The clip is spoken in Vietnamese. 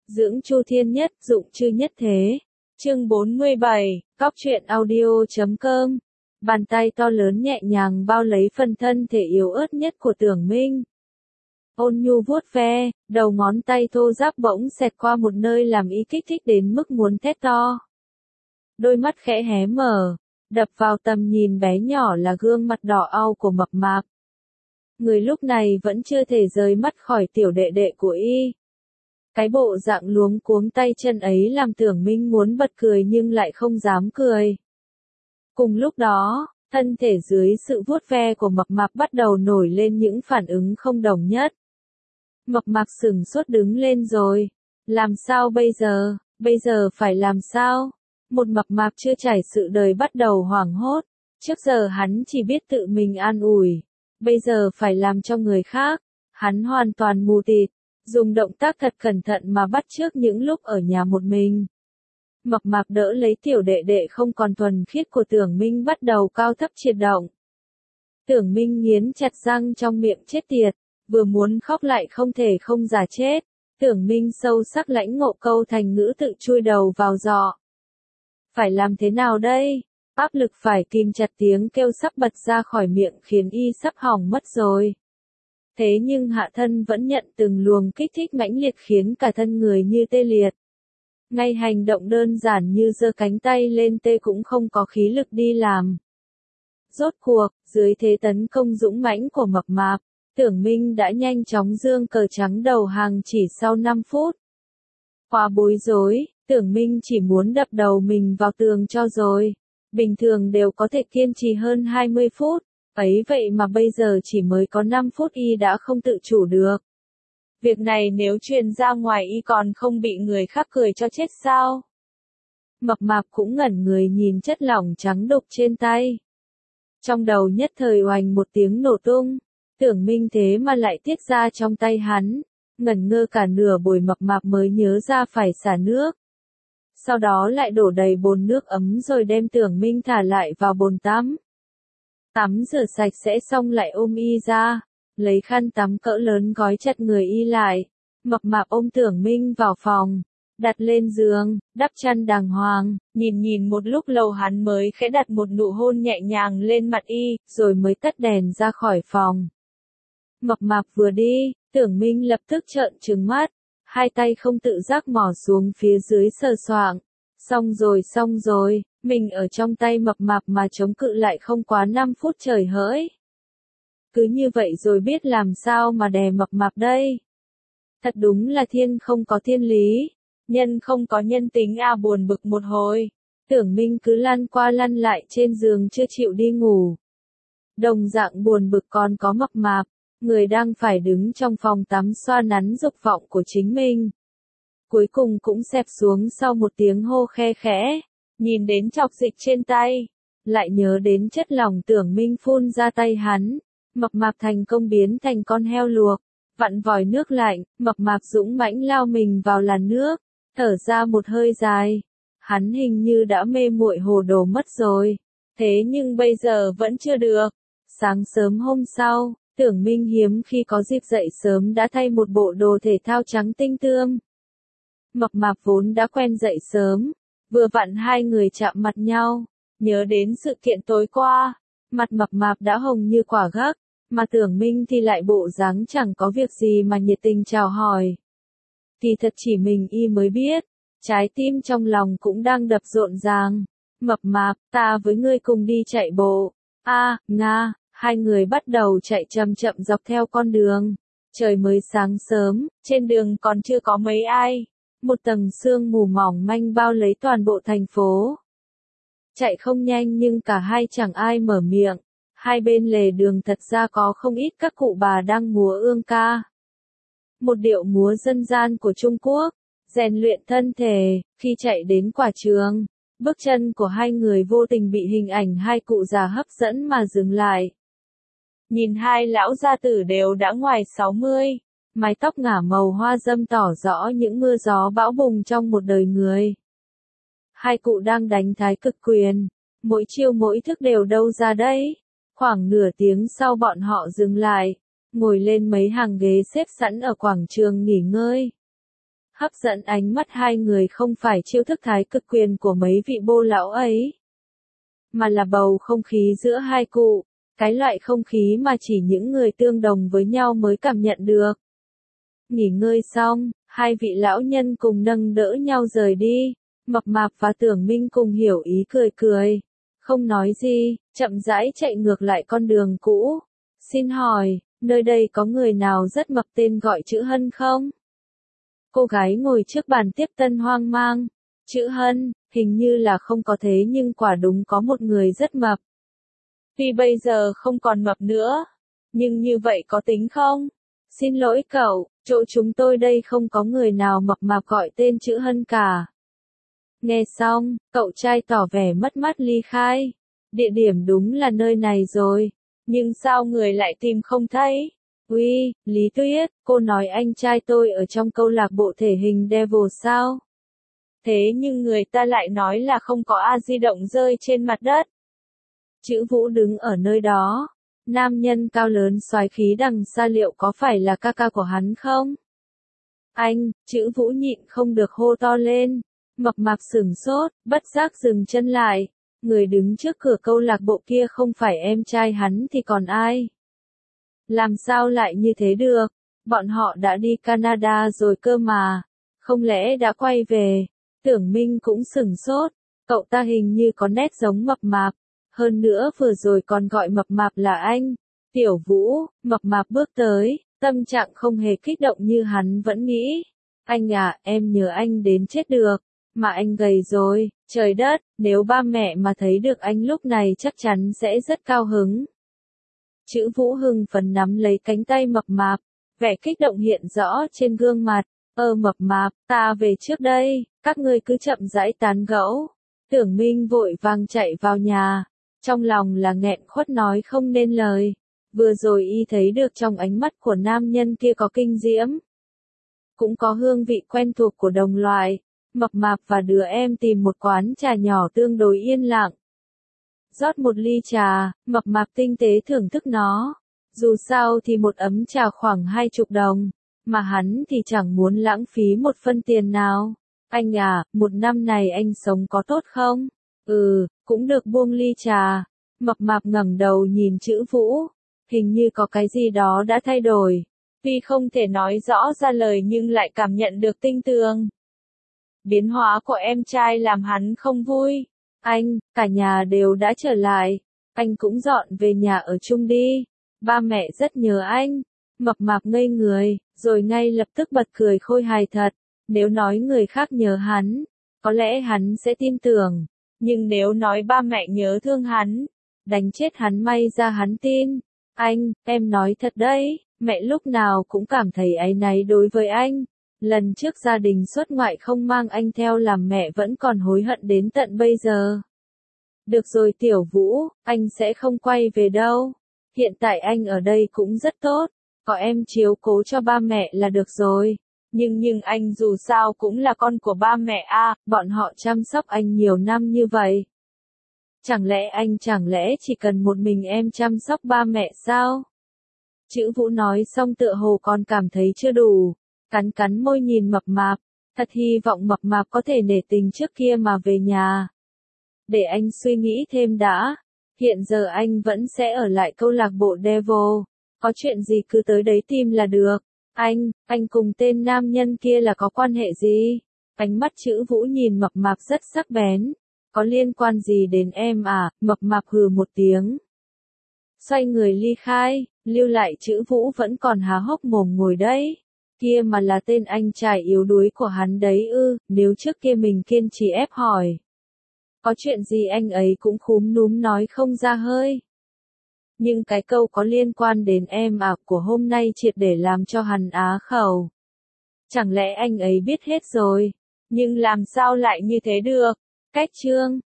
Dưỡng Chu Thiên Nhất, dụng chư nhất thế. Chương 47, Góc truyện audio.com. Bàn tay to lớn nhẹ nhàng bao lấy phần thân thể yếu ớt nhất của Tưởng Minh. Ôn nhu vuốt ve, đầu ngón tay thô ráp bỗng xẹt qua một nơi làm ý kích thích đến mức muốn thét to. Đôi mắt khẽ hé mở, đập vào tầm nhìn bé nhỏ là gương mặt đỏ au của mập mạp. Người lúc này vẫn chưa thể rời mắt khỏi tiểu đệ đệ của y. Cái bộ dạng luống cuống tay chân ấy làm Tưởng Minh muốn bật cười nhưng lại không dám cười. Cùng lúc đó, thân thể dưới sự vuốt ve của mập mạp bắt đầu nổi lên những phản ứng không đồng nhất. Mập mạp sửng sốt đứng lên rồi. Làm sao bây giờ? Bây giờ phải làm sao? Một mập mạp chưa trải sự đời bắt đầu hoảng hốt. Trước giờ hắn chỉ biết tự mình an ủi. Bây giờ phải làm cho người khác. Hắn hoàn toàn mù tịt. Dùng động tác thật cẩn thận mà bắt chước những lúc ở nhà một mình. Mập mạp đỡ lấy tiểu đệ đệ không còn thuần khiết của Tưởng Minh bắt đầu cao thấp triệt động. Tưởng Minh nghiến chặt răng trong miệng chết tiệt, vừa muốn khóc lại không thể không giả chết. Tưởng Minh sâu sắc lãnh ngộ câu thành ngữ tự chui đầu vào giọ. Phải làm thế nào đây? Áp lực phải kìm chặt tiếng kêu sắp bật ra khỏi miệng khiến y sắp hỏng mất rồi. Thế nhưng hạ thân vẫn nhận từng luồng kích thích mãnh liệt khiến cả thân người như tê liệt. Ngay hành động đơn giản như giơ cánh tay lên tê cũng không có khí lực đi làm. Rốt cuộc, dưới thế tấn công dũng mãnh của mập mạp, Tưởng Minh đã nhanh chóng giương cờ trắng đầu hàng chỉ sau 5 phút. Quá bối rối, Tưởng Minh chỉ muốn đập đầu mình vào tường cho rồi. Bình thường đều có thể kiên trì hơn 20 phút. Ấy vậy mà bây giờ chỉ mới có 5 phút y đã không tự chủ được. Việc này nếu truyền ra ngoài y còn không bị người khác cười cho chết sao? Mập mạp cũng ngẩn người nhìn chất lỏng trắng đục trên tay. Trong đầu nhất thời oành một tiếng nổ tung. Tưởng Minh thế mà lại tiết ra trong tay hắn. Ngẩn ngơ cả nửa buổi mập mạp mới nhớ ra phải xả nước. Sau đó lại đổ đầy bồn nước ấm rồi đem Tưởng Minh thả lại vào bồn tắm. Tắm rửa sạch sẽ xong lại ôm y ra, lấy khăn tắm cỡ lớn gói chặt người y lại. Mập mạp ôm Tưởng Minh vào phòng, đặt lên giường, đắp chăn đàng hoàng, nhìn một lúc lâu hắn mới khẽ đặt một nụ hôn nhẹ nhàng lên mặt y, rồi mới tắt đèn ra khỏi phòng. Mập mạp vừa đi, Tưởng Minh lập tức trợn trừng mắt, hai tay không tự giác mò xuống phía dưới sờ soạng. Xong rồi, mình ở trong tay mập mạp mà chống cự lại không quá 5 phút trời hỡi. Cứ như vậy rồi biết làm sao mà đè mập mạp đây. Thật đúng là thiên không có thiên lý, nhân không có nhân tính buồn bực một hồi. Tưởng Minh cứ lăn qua lăn lại trên giường chưa chịu đi ngủ. Đồng dạng buồn bực còn có mập mạp, người đang phải đứng trong phòng tắm xoa nắn dục vọng của chính mình. Cuối cùng cũng xẹp xuống sau một tiếng hô khe khẽ, nhìn đến chọc dịch trên tay, lại nhớ đến chất lỏng Tưởng Minh phun ra tay hắn, mập mạp thành công biến thành con heo luộc, vặn vòi nước lạnh, mập mạp dũng mãnh lao mình vào làn nước, thở ra một hơi dài, hắn hình như đã mê muội hồ đồ mất rồi, thế nhưng bây giờ vẫn chưa được. Sáng sớm hôm sau, Tưởng Minh hiếm khi có dịp dậy sớm đã thay một bộ đồ thể thao trắng tinh tươm. Mập mạp vốn đã quen dậy sớm, vừa vặn hai người chạm mặt nhau, nhớ đến sự kiện tối qua, mặt mập mạp đã hồng như quả gấc, mà Tưởng Minh thì lại bộ dáng chẳng có việc gì mà nhiệt tình chào hỏi. Thì thật chỉ mình y mới biết, trái tim trong lòng cũng đang đập rộn ràng. Mập mạp, ta với ngươi cùng đi chạy bộ. Nga, hai người bắt đầu chạy chậm chậm dọc theo con đường. Trời mới sáng sớm, trên đường còn chưa có mấy ai. Một tầng sương mù mỏng manh bao lấy toàn bộ thành phố. Chạy không nhanh nhưng cả hai chẳng ai mở miệng. Hai bên lề đường thật ra có không ít các cụ bà đang múa ương ca. Một điệu múa dân gian của Trung Quốc, rèn luyện thân thể. Khi chạy đến quảng trường, bước chân của hai người vô tình bị hình ảnh hai cụ già hấp dẫn mà dừng lại. Nhìn hai lão gia tử đều đã ngoài 60. Mái tóc ngả màu hoa râm tỏ rõ những mưa gió bão bùng trong một đời người. Hai cụ đang đánh thái cực quyền, mỗi chiêu mỗi thức đều đâu ra đấy. Khoảng nửa tiếng sau bọn họ dừng lại, ngồi lên mấy hàng ghế xếp sẵn ở quảng trường nghỉ ngơi. Hấp dẫn ánh mắt hai người không phải chiêu thức thái cực quyền của mấy vị bô lão ấy, mà là bầu không khí giữa hai cụ, cái loại không khí mà chỉ những người tương đồng với nhau mới cảm nhận được. Nghỉ ngơi xong, hai vị lão nhân cùng nâng đỡ nhau rời đi, Mập Mạp và Tưởng Minh cùng Hiểu Ý cười cười, không nói gì, chậm rãi chạy ngược lại con đường cũ. Xin hỏi, nơi đây có người nào rất mập tên gọi chữ Hân không? Cô gái ngồi trước bàn tiếp tân hoang mang. Chữ Hân, hình như là không có thế nhưng quả đúng có một người rất mập. Tuy bây giờ không còn mập nữa, nhưng như vậy có tính không? Xin lỗi cậu, chỗ chúng tôi đây không có người nào mập mạp gọi tên chữ Hân cả. Nghe xong, cậu trai tỏ vẻ mất mát ly khai. Địa điểm đúng là nơi này rồi, nhưng sao người lại tìm không thấy? Uy, Lý Tuyết, cô nói anh trai tôi ở trong câu lạc bộ thể hình Devil sao? Thế nhưng người ta lại nói là không có di động rơi trên mặt đất. Chữ Vũ đứng ở nơi đó. Nam nhân cao lớn soái khí đằng xa liệu có phải là ca ca của hắn không? Anh, chữ Vũ nhịn không được hô to lên. Mập Mạp sửng sốt, bất giác dừng chân lại. Người đứng trước cửa câu lạc bộ kia không phải em trai hắn thì còn ai? Làm sao lại như thế được? Bọn họ đã đi Canada rồi cơ mà. Không lẽ đã quay về? Tưởng Minh cũng sửng sốt. Cậu ta hình như có nét giống Mập Mạp. Hơn nữa vừa rồi còn gọi Mập Mạp là anh. Tiểu Vũ, Mập Mạp bước tới, tâm trạng không hề kích động như hắn vẫn nghĩ. Anh à, em nhớ anh đến chết được. Mà anh gầy rồi, trời đất, nếu ba mẹ mà thấy được anh lúc này chắc chắn sẽ rất cao hứng. Chữ Vũ hưng phấn nắm lấy cánh tay Mập Mạp, vẻ kích động hiện rõ trên gương mặt. Mập Mạp, ta về trước đây, các ngươi cứ chậm rãi tán gẫu. Tưởng Minh vội vàng chạy vào nhà, trong lòng là nghẹn khuất nói không nên lời. Vừa rồi y thấy được trong ánh mắt của nam nhân kia có kinh diễm, cũng có hương vị quen thuộc của đồng loại. Mập Mạp và đứa em tìm một quán trà nhỏ tương đối yên lặng. Rót một ly trà, Mập Mạp tinh tế thưởng thức nó. Dù sao thì một ấm trà khoảng 20 đồng, mà hắn thì chẳng muốn lãng phí một phân tiền nào. Anh à, một năm này anh sống có tốt không? Cũng được buông ly trà. Mập Mạp ngẩng đầu nhìn chữ Vũ. Hình như có cái gì đó đã thay đổi. Tuy không thể nói rõ ra lời nhưng lại cảm nhận được tinh tường. Biến hóa của em trai làm hắn không vui. Anh, cả nhà đều đã trở lại. Anh cũng dọn về nhà ở chung đi. Ba mẹ rất nhớ anh. Mập Mạp ngây người, rồi ngay lập tức bật cười khôi hài thật. Nếu nói người khác nhớ hắn, có lẽ hắn sẽ tin tưởng. Nhưng nếu nói ba mẹ nhớ thương hắn, đánh chết hắn may ra hắn tin. Anh, em nói thật đấy, mẹ lúc nào cũng cảm thấy áy náy đối với anh. Lần trước gia đình xuất ngoại không mang anh theo làm mẹ vẫn còn hối hận đến tận bây giờ. Được rồi Tiểu Vũ, anh sẽ không quay về đâu. Hiện tại anh ở đây cũng rất tốt, có em chiếu cố cho ba mẹ là được rồi. Nhưng anh dù sao cũng là con của ba mẹ bọn họ chăm sóc anh nhiều năm như vậy. Chẳng lẽ chỉ cần một mình em chăm sóc ba mẹ sao? Chữ Vũ nói xong tựa hồ còn cảm thấy chưa đủ, cắn môi nhìn Mập Mạp, thật hy vọng Mập Mạp có thể nể tình trước kia mà về nhà. Để anh suy nghĩ thêm đã, hiện giờ anh vẫn sẽ ở lại câu lạc bộ Devil, có chuyện gì cứ tới đấy tìm là được. Anh cùng tên nam nhân kia là có quan hệ gì? Ánh mắt chữ Vũ nhìn Mập Mạp rất sắc bén. Có liên quan gì đến em à? Mập Mạp hừ một tiếng. Xoay người ly khai, lưu lại chữ Vũ vẫn còn há hốc mồm ngồi đấy. Kia mà là tên anh trai yếu đuối của hắn đấy nếu trước kia mình kiên trì ép hỏi. Có chuyện gì anh ấy cũng khúm núm nói không ra hơi. Nhưng cái câu có liên quan đến em của hôm nay triệt để làm cho hắn á khẩu. Chẳng lẽ anh ấy biết hết rồi? Nhưng làm sao lại như thế được? Cách chương